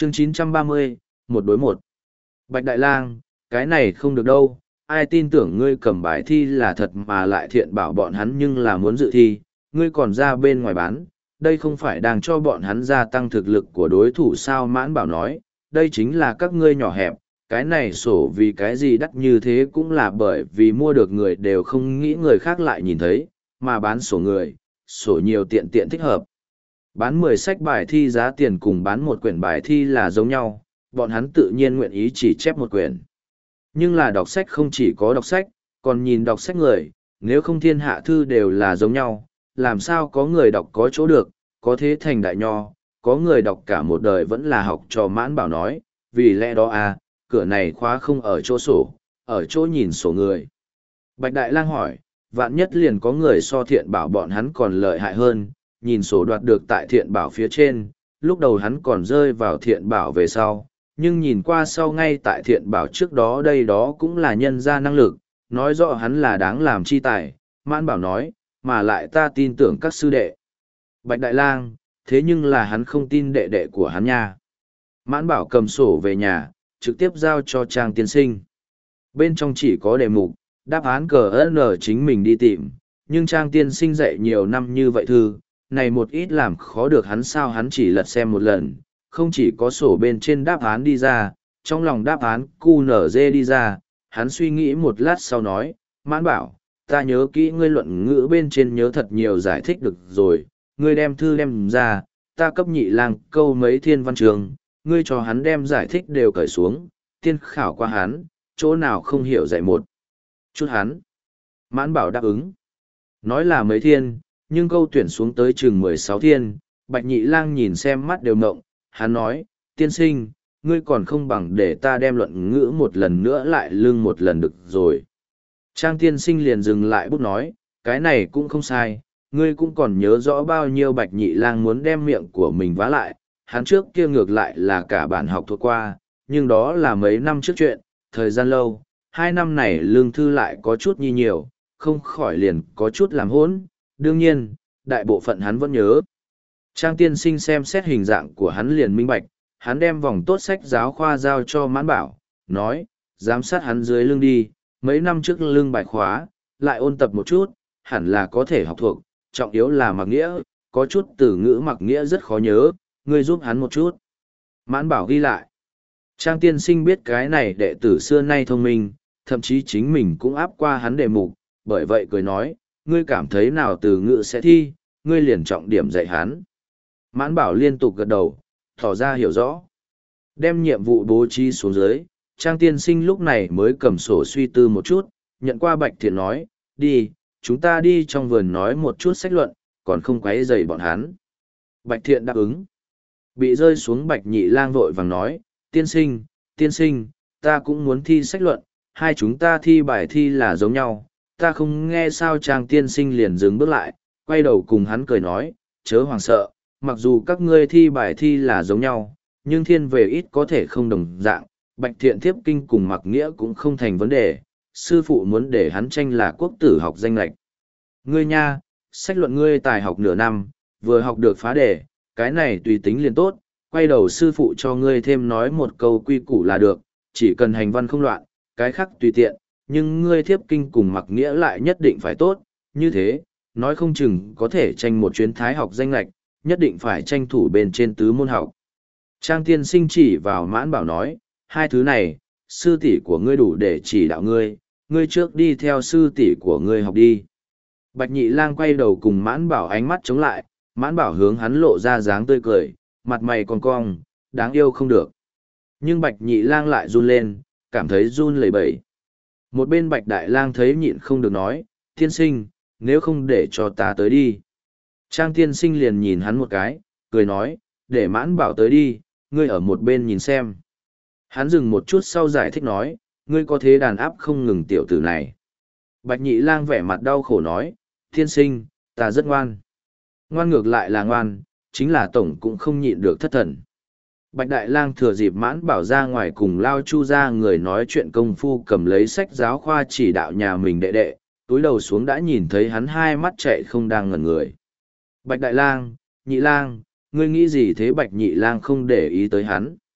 Chương 930, một đối một. Bạch Đại Lang, cái này không được đâu, ai tin tưởng ngươi cầm bài thi là thật mà lại thiện bảo bọn hắn nhưng là muốn dự thi, ngươi còn ra bên ngoài bán, đây không phải đang cho bọn hắn gia tăng thực lực của đối thủ sao? Mãn Bảo nói, đây chính là các ngươi nhỏ hẹp, cái này sổ vì cái gì đắt như thế cũng là bởi vì mua được người đều không nghĩ người khác lại nhìn thấy, mà bán sổ người, sổ nhiều tiện tiện thích hợp. Bán 10 sách bài thi giá tiền cùng bán một quyển bài thi là giống nhau, bọn hắn tự nhiên nguyện ý chỉ chép một quyển. Nhưng là đọc sách không chỉ có đọc sách, còn nhìn đọc sách người, nếu không thiên hạ thư đều là giống nhau, làm sao có người đọc có chỗ được, có thế thành đại nho, có người đọc cả một đời vẫn là học trò. Mãn Bảo nói, vì lẽ đó cửa này khóa không ở chỗ sổ, ở chỗ nhìn sổ người. Bạch Đại Lang hỏi, vạn nhất liền có người so thiện bảo bọn hắn còn lợi hại hơn, nhìn sổ đoạt được tại thiện bảo phía trên, lúc đầu hắn còn rơi vào thiện bảo về sau, nhưng nhìn qua sau ngay tại thiện bảo trước đó đây đó cũng là nhân ra năng lực, nói rõ hắn là đáng làm chi tài. Mãn Bảo nói, mà lại ta tin tưởng các sư đệ. Bạch Đại Lang, thế nhưng là hắn không tin đệ đệ của hắn nha. Mãn Bảo cầm sổ về nhà, trực tiếp giao cho Trang tiên sinh. Bên trong chỉ có đề mục, đáp án cờ N chính mình đi tìm, nhưng Trang tiên sinh dạy nhiều năm như vậy thư, này một ít làm khó được hắn sao? Hắn chỉ lật xem một lần, không chỉ có sổ bên trên đáp án đi ra, trong lòng đáp án QNZ đi ra, hắn suy nghĩ một lát sau nói, Mãn Bảo, ta nhớ kỹ ngươi luận ngữ bên trên nhớ thật nhiều giải thích được rồi, ngươi đem thư đem ra, ta cấp Nhị Lang câu mấy thiên văn trường, ngươi cho hắn đem giải thích đều cởi xuống, tiên khảo qua hắn, chỗ nào không hiểu dạy một chút hắn. Mãn Bảo đáp ứng, nói là mấy thiên, nhưng câu tuyển xuống tới chừng 16 thiên, Bạch Nhị Lang nhìn xem mắt đều ngộng, hắn nói, tiên sinh, ngươi còn không bằng để ta đem luận ngữ một lần nữa lại lưng một lần được rồi. Trang tiên sinh liền dừng lại bút nói, cái này cũng không sai, ngươi cũng còn nhớ rõ bao nhiêu. Bạch Nhị Lang muốn đem miệng của mình vá lại, hắn trước kia ngược lại là cả bản học thuộc qua, nhưng đó là mấy năm trước chuyện, thời gian lâu, 2 năm này lương thư lại có chút nhi nhiều, không khỏi liền có chút làm hỗn, đương nhiên, đại bộ phận hắn vẫn nhớ. Trang tiên sinh xem xét hình dạng của hắn liền minh bạch, hắn đem vòng tốt sách giáo khoa giao cho Mãn Bảo, nói, giám sát hắn dưới lưng đi, mấy năm trước lưng bài khóa, lại ôn tập một chút, hẳn là có thể học thuộc, trọng yếu là mặc nghĩa, có chút từ ngữ mặc nghĩa rất khó nhớ, ngươi giúp hắn một chút. Mãn Bảo ghi lại. Trang tiên sinh biết cái này đệ tử xưa nay thông minh, thậm chí chính mình cũng áp qua hắn đề mục, bởi vậy cười nói, ngươi cảm thấy nào từ ngữ sẽ thi, ngươi liền trọng điểm dạy hắn. Mãn Bảo liên tục gật đầu, tỏ ra hiểu rõ. Đem nhiệm vụ bố trí xuống dưới, Trang tiên sinh lúc này mới cầm sổ suy tư một chút, nhận qua Bạch Thiện nói, đi, chúng ta đi trong vườn nói một chút sách luận, còn không quấy rầy bọn hắn. Bạch Thiện đáp ứng. Bị rơi xuống Bạch Nhị Lang vội vàng nói, tiên sinh, ta cũng muốn thi sách luận, hai chúng ta thi bài thi là giống nhau, ta không nghe sao? Trang tiên sinh liền dừng bước lại, quay đầu cùng hắn cười nói, chớ hoảng sợ, mặc dù các ngươi thi bài thi là giống nhau, nhưng thiên về ít có thể không đồng dạng, Bạch Thiện thiếp kinh cùng mặc nghĩa cũng không thành vấn đề, sư phụ muốn để hắn tranh là quốc tử học danh lệch. Ngươi nha, sách luận ngươi tài học nửa năm, vừa học được phá đề, cái này tùy tính liền tốt, quay đầu sư phụ cho ngươi thêm nói một câu quy củ là được, chỉ cần hành văn không loạn, cái khác tùy tiện, nhưng ngươi thiếp kinh cùng mặc nghĩa lại nhất định phải tốt, như thế, nói không chừng có thể tranh một chuyến thái học danh lệch, nhất định phải tranh thủ bên trên tứ môn học. Trang tiên sinh chỉ vào Mãn Bảo nói, hai thứ này, sư tỷ của ngươi đủ để chỉ đạo ngươi, ngươi trước đi theo sư tỷ của ngươi học đi. Bạch Nhị Lang quay đầu cùng Mãn Bảo ánh mắt chống lại, Mãn Bảo hướng hắn lộ ra dáng tươi cười, mặt mày cong cong, đáng yêu không được. Nhưng Bạch Nhị Lang lại run lên, cảm thấy run lẩy bẩy. Một bên Bạch Đại Lang thấy nhịn không được nói, tiên sinh, nếu không để cho ta tới đi. Trang tiên sinh liền nhìn hắn một cái, cười nói, để Mãn Bảo tới đi, ngươi ở một bên nhìn xem. Hắn dừng một chút sau giải thích nói, ngươi có thế đàn áp không ngừng tiểu tử này. Bạch Nhị Lang vẻ mặt đau khổ nói, tiên sinh, ta rất ngoan. Ngoan ngược lại là ngoan, chính là tổng cũng không nhịn được thất thần. Bạch Đại Lang thừa dịp Mãn Bảo ra ngoài cùng Lao Chu ra người nói chuyện công phu cầm lấy sách giáo khoa chỉ đạo nhà mình đệ đệ, túi đầu xuống đã nhìn thấy hắn hai mắt chạy không đang ngẩn người. Bạch Đại Lang, Nhị Lang, ngươi nghĩ gì thế? Bạch Nhị Lang không để ý tới hắn.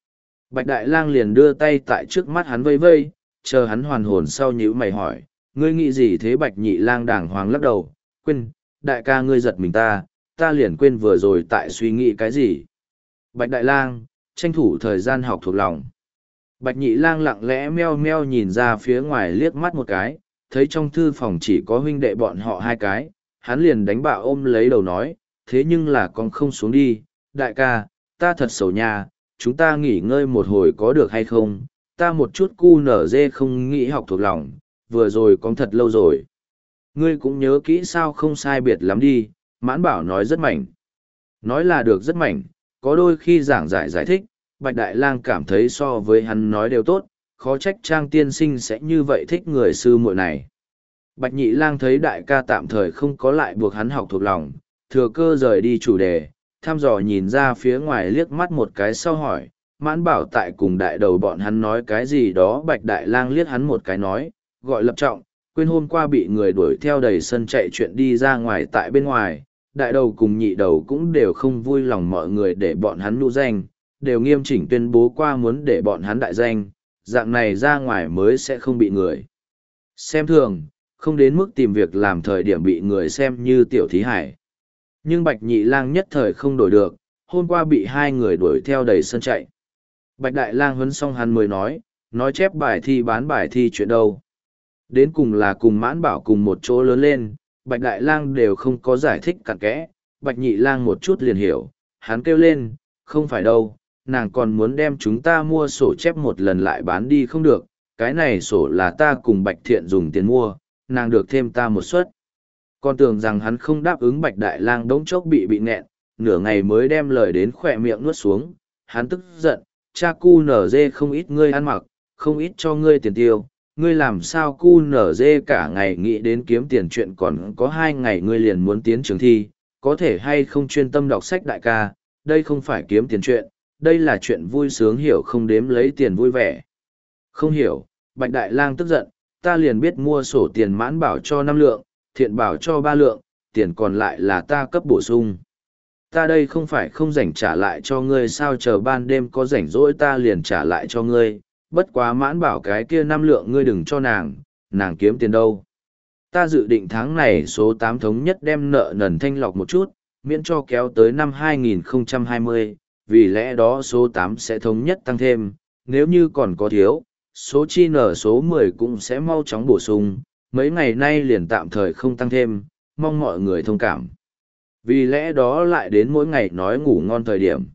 Bạch Đại Lang liền đưa tay tại trước mắt hắn vây vây, chờ hắn hoàn hồn sau nhíu mày hỏi, ngươi nghĩ gì thế? Bạch Nhị Lang đàng hoàng lắc đầu, quên, đại ca ngươi giật mình ta liền quên vừa rồi tại suy nghĩ cái gì. Bạch Đại Lang, tranh thủ thời gian học thuộc lòng. Bạch Nhị Lang lặng lẽ meo meo nhìn ra phía ngoài liếc mắt một cái, thấy trong thư phòng chỉ có huynh đệ bọn họ hai cái, hắn liền đánh bạo ôm lấy đầu nói, thế nhưng là con không xuống đi, đại ca, ta thật xấu nha, chúng ta nghỉ ngơi một hồi có được hay không, ta một chút cu nở dê không nghĩ học thuộc lòng, vừa rồi con thật lâu rồi. Ngươi cũng nhớ kỹ sao, không sai biệt lắm đi, Mãn Bảo nói rất mảnh. Nói là được rất mảnh, có đôi khi giảng giải thích, Bạch Đại Lang cảm thấy so với hắn nói đều tốt, khó trách Trang tiên sinh sẽ như vậy thích người sư muội này. Bạch Nhị Lang thấy đại ca tạm thời không có lại buộc hắn học thuộc lòng, thừa cơ rời đi chủ đề, thăm dò nhìn ra phía ngoài liếc mắt một cái sau hỏi, Mãn Bảo tại cùng đại đầu bọn hắn nói cái gì đó. Bạch Đại Lang liếc hắn một cái nói, gọi Lập Trọng, quên hôm qua bị người đuổi theo đầy sân chạy chuyện đi ra ngoài tại bên ngoài, đại đầu cùng nhị đầu cũng đều không vui lòng mọi người để bọn hắn nụ danh, đều nghiêm chỉnh tuyên bố qua muốn để bọn hắn đại danh, dạng này ra ngoài mới sẽ không bị người xem thường, không đến mức tìm việc làm thời điểm bị người xem như tiểu thí hải. Nhưng Bạch Nhị Lang nhất thời không đổi được, hôm qua bị hai người đuổi theo đầy sân chạy. Bạch Đại Lang huấn xong hắn mới nói chép bài thi bán bài thi chuyện đâu. Đến cùng là cùng Mãn Bảo cùng một chỗ lớn lên, Bạch Đại Lang đều không có giải thích cặn kẽ, Bạch Nhị Lang một chút liền hiểu, hắn kêu lên, không phải đâu, nàng còn muốn đem chúng ta mua sổ chép một lần lại bán đi không được, cái này sổ là ta cùng Bạch Thiện dùng tiền mua, nàng được thêm ta một suất. Còn tưởng rằng hắn không đáp ứng. Bạch Đại Lang đống chốc bị nghẹn, nửa ngày mới đem lời đến khỏe miệng nuốt xuống, hắn tức giận, cha cu nở dê không ít ngươi ăn mặc, không ít cho ngươi tiền tiêu, ngươi làm sao cu nở dê cả ngày nghĩ đến kiếm tiền chuyện, còn có 2 ngày ngươi liền muốn tiến trường thi, có thể hay không chuyên tâm đọc sách đại ca, đây không phải kiếm tiền chuyện, đây là chuyện vui sướng, hiểu không, đếm lấy tiền vui vẻ. Không hiểu. Bạch Đại Lang tức giận, ta liền biết mua sổ tiền Mãn Bảo cho 5 lượng, Thiện Bảo cho 3 lượng, tiền còn lại là ta cấp bổ sung. Ta đây không phải không rảnh trả lại cho ngươi sao, chờ ban đêm có rảnh rỗi ta liền trả lại cho ngươi, bất quá Mãn Bảo cái kia 5 lượng ngươi đừng cho nàng kiếm tiền đâu. Ta dự định tháng này số 8 thống nhất đem nợ nần thanh lọc một chút, miễn cho kéo tới năm 2020, vì lẽ đó số 8 sẽ thống nhất tăng thêm, nếu như còn có thiếu, số chi nở số 10 cũng sẽ mau chóng bổ sung, mấy ngày nay liền tạm thời không tăng thêm, mong mọi người thông cảm. Vì lẽ đó lại đến mỗi ngày nói ngủ ngon thời điểm.